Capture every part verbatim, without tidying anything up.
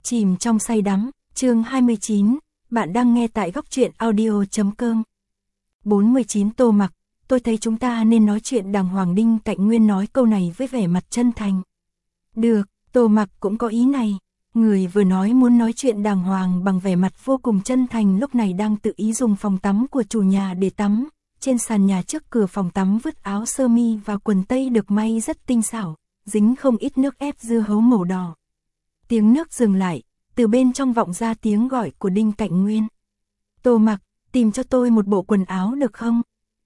Chìm trong say đắm, chương hai mươi chín, bạn đang nghe tại góc truyện audio.com. bốn mươi chín Tô Mặc, tôi thấy chúng ta nên nói chuyện đàng hoàng. Đinh Cạnh Nguyên nói câu này với vẻ mặt chân thành. Được, Tô Mặc cũng có ý này. Người vừa nói muốn nói chuyện đàng hoàng bằng vẻ mặt vô cùng chân thành lúc này đang tự ý dùng phòng tắm của chủ nhà để tắm. Trên sàn nhà trước cửa phòng tắm vứt áo sơ mi và quần tây được may rất tinh xảo, dính không ít nước ép dưa hấu màu đỏ. Tiếng nước dừng lại, từ bên trong vọng ra tiếng gọi của Đinh Cạnh Nguyên. Tô Mặc, tìm cho tôi một bộ quần áo được không?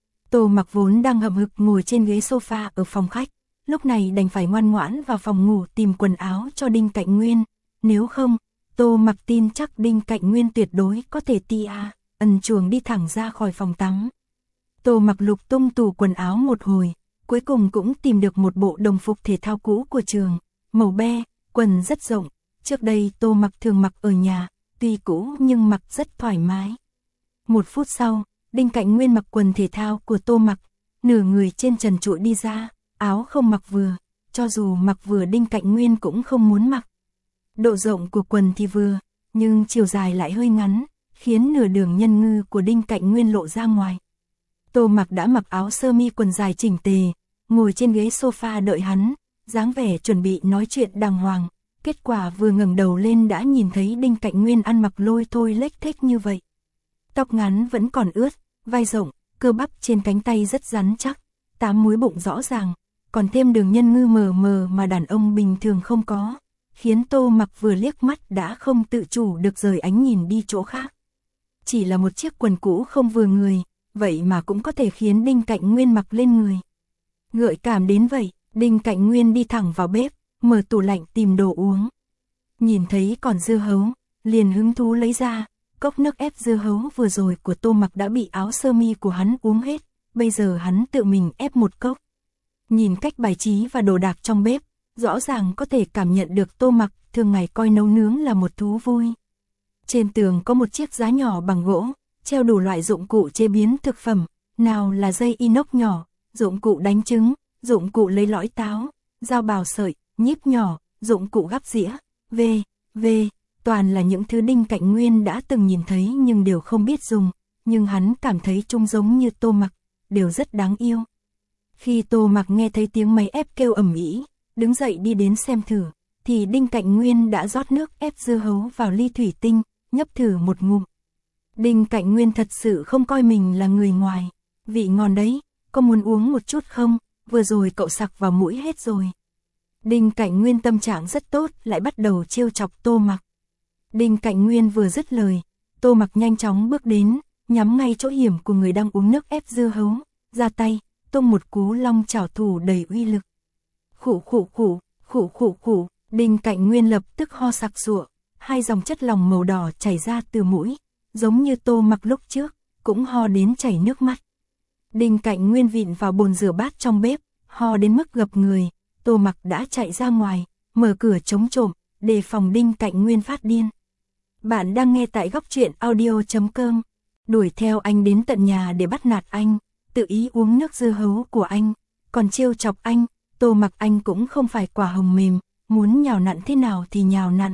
Tô Mặc vốn đang hậm hực ngồi trên ghế sofa ở phòng khách, lúc này đành phải ngoan ngoãn vào phòng ngủ tìm quần áo cho Đinh Cạnh Nguyên. Nếu không, Tô Mặc tin chắc Đinh Cạnh Nguyên tuyệt đối có thể tia ẩn chuồng đi thẳng ra khỏi phòng tắm. Tô Mặc lục tung tủ quần áo một hồi, cuối cùng cũng tìm được một bộ đồng phục thể thao cũ của trường, màu be, quần rất rộng. Trước đây Tô Mặc thường mặc ở nhà, tuy cũ nhưng mặc rất thoải mái. Một phút sau, Đinh Cạnh Nguyên mặc quần thể thao của Tô Mặc, nửa người trên trần trụi đi ra, áo không mặc vừa, cho dù mặc vừa Đinh Cạnh Nguyên cũng không muốn mặc. Độ rộng của quần thì vừa, nhưng chiều dài lại hơi ngắn, khiến nửa đường nhân ngư của Đinh Cạnh Nguyên lộ ra ngoài. Tô Mặc đã mặc áo sơ mi quần dài chỉnh tề, ngồi trên ghế sofa đợi hắn, dáng vẻ chuẩn bị nói chuyện đàng hoàng. Kết quả vừa ngẩng đầu lên đã nhìn thấy Đinh Cạnh Nguyên ăn mặc lôi thôi lếch thếch như vậy. Tóc ngắn vẫn còn ướt, vai rộng, cơ bắp trên cánh tay rất rắn chắc, tám múi bụng rõ ràng, còn thêm đường nhân ngư mờ mờ mà đàn ông bình thường không có, khiến Tô Mặc vừa liếc mắt đã không tự chủ được rời ánh nhìn đi chỗ khác. Chỉ là một chiếc quần cũ không vừa người, vậy mà cũng có thể khiến Đinh Cạnh Nguyên mặc lên người. Gợi cảm đến vậy, Đinh Cạnh Nguyên đi thẳng vào bếp, mở tủ lạnh tìm đồ uống. Nhìn thấy còn dưa hấu, liền hứng thú lấy ra, cốc nước ép dưa hấu vừa rồi của Tô Mặc đã bị áo sơ mi của hắn uống hết, bây giờ hắn tự mình ép một cốc. Nhìn cách bài trí và đồ đạc trong bếp, rõ ràng có thể cảm nhận được Tô Mặc thường ngày coi nấu nướng là một thú vui. Trên tường có một chiếc giá nhỏ bằng gỗ, treo đủ loại dụng cụ chế biến thực phẩm, nào là dây inox nhỏ, dụng cụ đánh trứng, dụng cụ lấy lõi táo, dao bào sợi, nhíp nhỏ, dụng cụ gắp dĩa, v, v, toàn là những thứ Đinh Cạnh Nguyên đã từng nhìn thấy nhưng đều không biết dùng, nhưng hắn cảm thấy chúng giống như Tô Mặc, đều rất đáng yêu. Khi Tô Mặc nghe thấy tiếng máy ép kêu ầm ĩ, đứng dậy đi đến xem thử, thì Đinh Cạnh Nguyên đã rót nước ép dưa hấu vào ly thủy tinh, nhấp thử một ngụm. Đinh Cạnh Nguyên thật sự không coi mình là người ngoài, vị ngon đấy, có muốn uống một chút không, vừa rồi cậu sặc vào mũi hết rồi. Đinh Cạnh Nguyên tâm trạng rất tốt, lại bắt đầu trêu chọc Tô Mặc. Đinh Cạnh Nguyên vừa dứt lời, Tô Mặc nhanh chóng bước đến, nhắm ngay chỗ hiểm của người đang uống nước ép dưa hấu, ra tay, tung một cú long chảo thủ đầy uy lực. Khụ khụ khụ, khụ khụ khụ, Đinh Cạnh Nguyên lập tức ho sặc sụa, hai dòng chất lỏng màu đỏ chảy ra từ mũi, giống như Tô Mặc lúc trước, cũng ho đến chảy nước mắt. Đinh Cạnh Nguyên vịn vào bồn rửa bát trong bếp, ho đến mức gập người. Tô Mặc đã chạy ra ngoài, mở cửa chống trộm, đề phòng Đinh Cạnh Nguyên phát điên. Bạn đang nghe tại góc truyện audio.com. Đuổi theo anh đến tận nhà để bắt nạt anh, tự ý uống nước dưa hấu của anh, còn trêu chọc anh. Tô Mặc anh cũng không phải quả hồng mềm, muốn nhào nặn thế nào thì nhào nặn.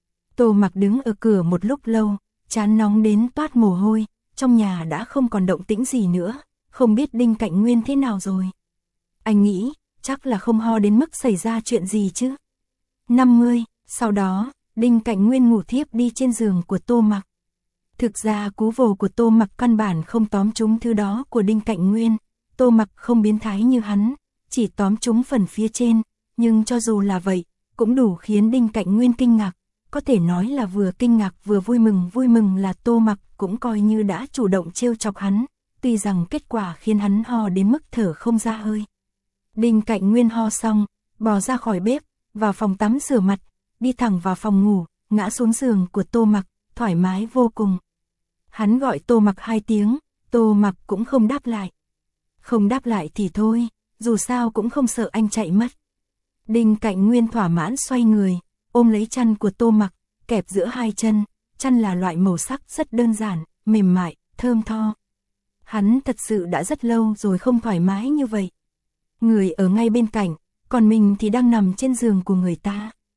Tô Mặc đứng ở cửa một lúc lâu, trán nóng đến toát mồ hôi, trong nhà đã không còn động tĩnh gì nữa, không biết Đinh Cạnh Nguyên thế nào rồi. Anh nghĩ, chắc là không ho đến mức xảy ra chuyện gì chứ. năm mươi, sau đó, Đinh Cạnh Nguyên ngủ thiếp đi trên giường của Tô Mặc. Thực ra cú vồ của Tô Mặc căn bản không tóm trúng thứ đó của Đinh Cạnh Nguyên, Tô Mặc không biến thái như hắn, chỉ tóm trúng phần phía trên, nhưng cho dù là vậy, cũng đủ khiến Đinh Cạnh Nguyên kinh ngạc, có thể nói là vừa kinh ngạc vừa vui mừng. Vui mừng là Tô Mặc cũng coi như đã chủ động trêu chọc hắn, tuy rằng kết quả khiến hắn ho đến mức thở không ra hơi. Đinh Cạnh Nguyên ho xong, bò ra khỏi bếp, vào phòng tắm rửa mặt, đi thẳng vào phòng ngủ, ngã xuống giường của Tô Mặc, thoải mái vô cùng. Hắn gọi Tô Mặc hai tiếng, Tô Mặc cũng không đáp lại. Không đáp lại thì thôi, dù sao cũng không sợ anh chạy mất. Đinh Cạnh Nguyên thỏa mãn xoay người, ôm lấy chăn của Tô Mặc, kẹp giữa hai chân, chăn là loại màu sắc rất đơn giản, mềm mại, thơm tho. Hắn thật sự đã rất lâu rồi không thoải mái như vậy. Người ở ngay bên cạnh, còn mình thì đang nằm trên giường của người ta.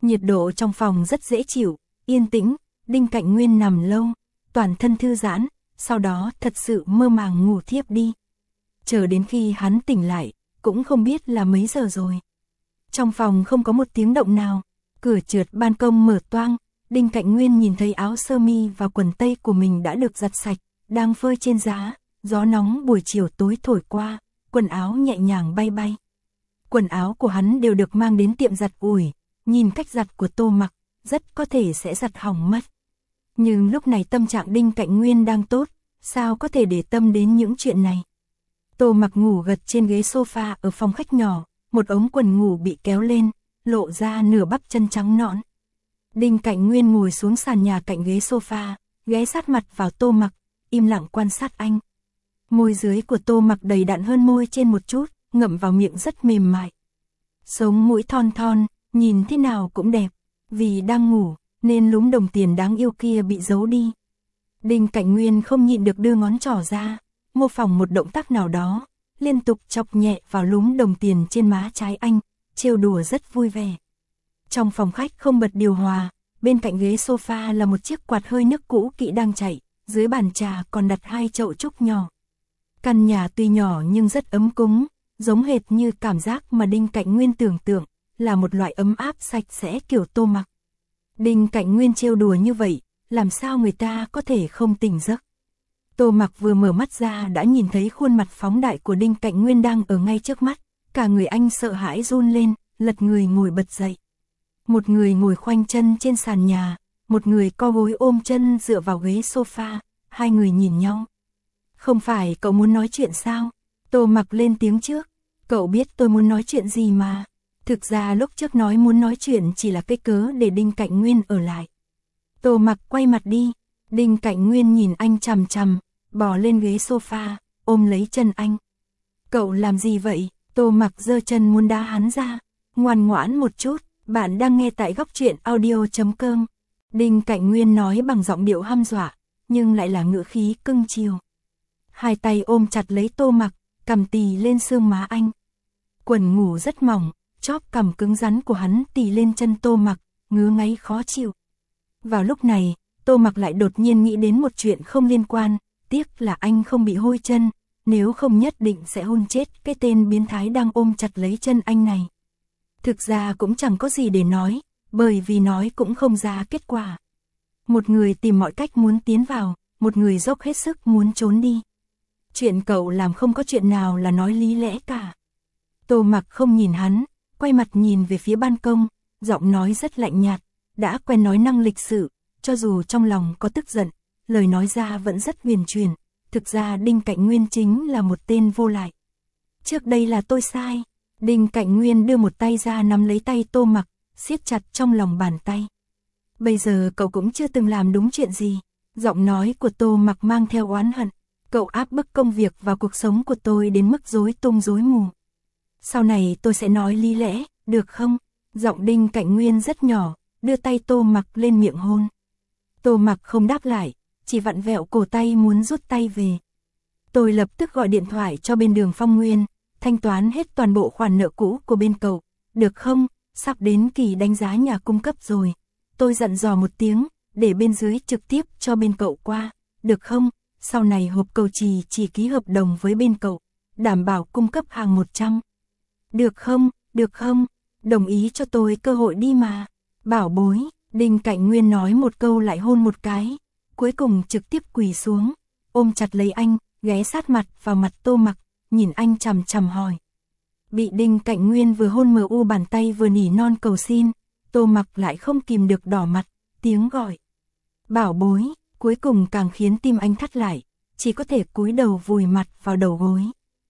Nhiệt độ trong phòng rất dễ chịu, yên tĩnh, Đinh Cạnh Nguyên nằm lâu, toàn thân thư giãn, sau đó thật sự mơ màng ngủ thiếp đi. Chờ đến khi hắn tỉnh lại, cũng không biết là mấy giờ rồi. Trong phòng không có một tiếng động nào, cửa trượt ban công mở toang, Đinh Cạnh Nguyên nhìn thấy áo sơ mi và quần tây của mình đã được giặt sạch, đang phơi trên giá, gió nóng buổi chiều tối thổi qua, quần áo nhẹ nhàng bay bay. Quần áo của hắn đều được mang đến tiệm giặt ủi, nhìn cách giặt của Tô Mặc, rất có thể sẽ giặt hỏng mất. Nhưng lúc này tâm trạng Đinh Cạnh Nguyên đang tốt, sao có thể để tâm đến những chuyện này. Tô Mặc ngủ gật trên ghế sofa ở phòng khách nhỏ, một ống quần ngủ bị kéo lên, lộ ra nửa bắp chân trắng nõn. Đinh Cạnh Nguyên ngồi xuống sàn nhà cạnh ghế sofa, ghé sát mặt vào Tô Mặc, im lặng quan sát anh. Môi dưới của Tô Mặc đầy đặn hơn môi trên một chút, ngậm vào miệng rất mềm mại. Sống mũi thon thon, nhìn thế nào cũng đẹp, vì đang ngủ, nên lúm đồng tiền đáng yêu kia bị giấu đi. Đinh Cạnh Nguyên không nhịn được đưa ngón trỏ ra, mô phỏng một động tác nào đó, liên tục chọc nhẹ vào lúm đồng tiền trên má trái anh, trêu đùa rất vui vẻ. Trong phòng khách không bật điều hòa, bên cạnh ghế sofa là một chiếc quạt hơi nước cũ kỹ đang chạy, dưới bàn trà còn đặt hai chậu trúc nhỏ. Căn nhà tuy nhỏ nhưng rất ấm cúng, giống hệt như cảm giác mà Đinh Cạnh Nguyên tưởng tượng, là một loại ấm áp sạch sẽ kiểu Tô Mặc. Đinh Cạnh Nguyên trêu đùa như vậy, làm sao người ta có thể không tỉnh giấc. Tô Mặc vừa mở mắt ra đã nhìn thấy khuôn mặt phóng đại của Đinh Cạnh Nguyên đang ở ngay trước mắt, cả người anh sợ hãi run lên, lật người ngồi bật dậy. Một người ngồi khoanh chân trên sàn nhà, một người co gối ôm chân dựa vào ghế sofa, hai người nhìn nhau. Không phải cậu muốn nói chuyện sao? Tô Mặc lên tiếng trước, cậu biết tôi muốn nói chuyện gì mà. Thực ra lúc trước nói muốn nói chuyện chỉ là cái cớ để Đinh Cạnh Nguyên ở lại. Tô Mặc quay mặt đi, Đinh Cạnh Nguyên nhìn anh chằm chằm, bò lên ghế sofa, ôm lấy chân anh. Cậu làm gì vậy? Tô Mặc giơ chân muốn đá hắn ra, ngoan ngoãn một chút, bạn đang nghe tại góc truyện audio chấm com. Đinh Cạnh Nguyên nói bằng giọng điệu hăm dọa, nhưng lại là ngữ khí cưng chiều. Hai tay ôm chặt lấy Tô Mặc, cằm tì lên xương má anh. Quần ngủ rất mỏng, chóp cằm cứng rắn của hắn tì lên chân Tô Mặc, ngứa ngáy khó chịu. Vào lúc này, Tô Mặc lại đột nhiên nghĩ đến một chuyện không liên quan, tiếc là anh không bị hôi chân, nếu không nhất định sẽ hôn chết cái tên biến thái đang ôm chặt lấy chân anh này. Thực ra cũng chẳng có gì để nói, bởi vì nói cũng không ra kết quả. Một người tìm mọi cách muốn tiến vào, một người dốc hết sức muốn trốn đi. Chuyện cậu làm không có chuyện nào là nói lý lẽ cả. Tô Mặc không nhìn hắn, quay mặt nhìn về phía ban công, giọng nói rất lạnh nhạt, đã quen nói năng lịch sự, cho dù trong lòng có tức giận, lời nói ra vẫn rất huyền chuyển. Thực ra Đinh Cạnh Nguyên chính là một tên vô lại. Trước đây là tôi sai. Đinh Cạnh Nguyên đưa một tay ra nắm lấy tay Tô Mặc, siết chặt trong lòng bàn tay. Bây giờ cậu cũng chưa từng làm đúng chuyện gì. Giọng nói của Tô Mặc mang theo oán hận. Cậu áp bức công việc vào cuộc sống của tôi đến mức rối tung rối mù. Sau này tôi sẽ nói lý lẽ, được không? Giọng Đinh Cạnh Nguyên rất nhỏ, đưa tay Tô Mặc lên miệng hôn. Tô Mặc không đáp lại, chỉ vặn vẹo cổ tay muốn rút tay về. Tôi lập tức gọi điện thoại cho bên Đường Phong Nguyên, thanh toán hết toàn bộ khoản nợ cũ của bên cậu, được không? Sắp đến kỳ đánh giá nhà cung cấp rồi. Tôi dặn dò một tiếng, để bên dưới trực tiếp cho bên cậu qua, được không? Sau này hộp cầu trì chỉ ký hợp đồng với bên cậu, đảm bảo cung cấp hàng một trăm. Được không? Được không? Đồng ý cho tôi cơ hội đi mà. Bảo bối, Đinh Cạnh Nguyên nói một câu lại hôn một cái, cuối cùng trực tiếp quỳ xuống, ôm chặt lấy anh, ghé sát mặt vào mặt Tô Mặc, nhìn anh chằm chằm hỏi. Bị Đinh Cạnh Nguyên vừa hôn mờ u bàn tay vừa nỉ non cầu xin, Tô Mặc lại không kìm được đỏ mặt, tiếng gọi. Bảo bối, cuối cùng càng khiến tim anh thắt lại, chỉ có thể cúi đầu vùi mặt vào đầu gối.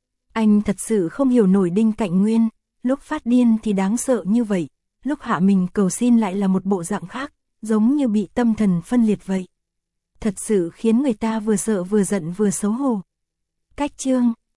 Anh thật sự không hiểu nổi Đinh Cạnh Nguyên, lúc phát điên thì đáng sợ như vậy, lúc hạ mình cầu xin lại là một bộ dạng khác, giống như bị tâm thần phân liệt vậy. Thật sự khiến người ta vừa sợ vừa giận vừa xấu hổ. Cách chương